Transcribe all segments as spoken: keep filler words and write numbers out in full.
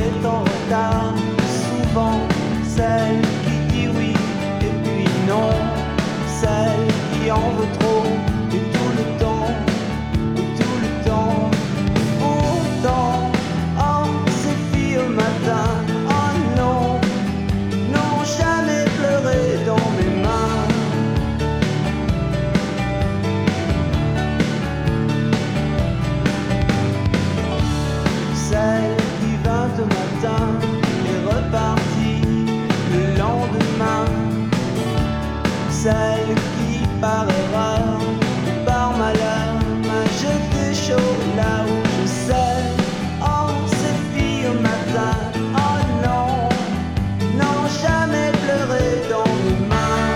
est en retard, souvent celle qui dit oui et puis non, celle qui en veut trop et tout le temps, et tout le temps. Pourtant, oh ces filles au matin, oh non, n'ont jamais pleuré dans mes mains. Celle qui vint au matin est repartie le lendemain. Celle qui par erreur ou par malheur m'a jeté chaud là où je sais. Oh ces filles au matin, oh non, n'ont jamais pleuré dans mes mains.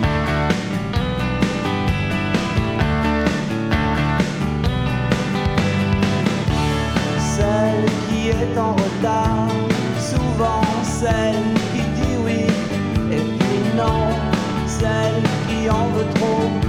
Celle qui est en retard, souvent celle qui dit oui et puis non, celle qui en veut trop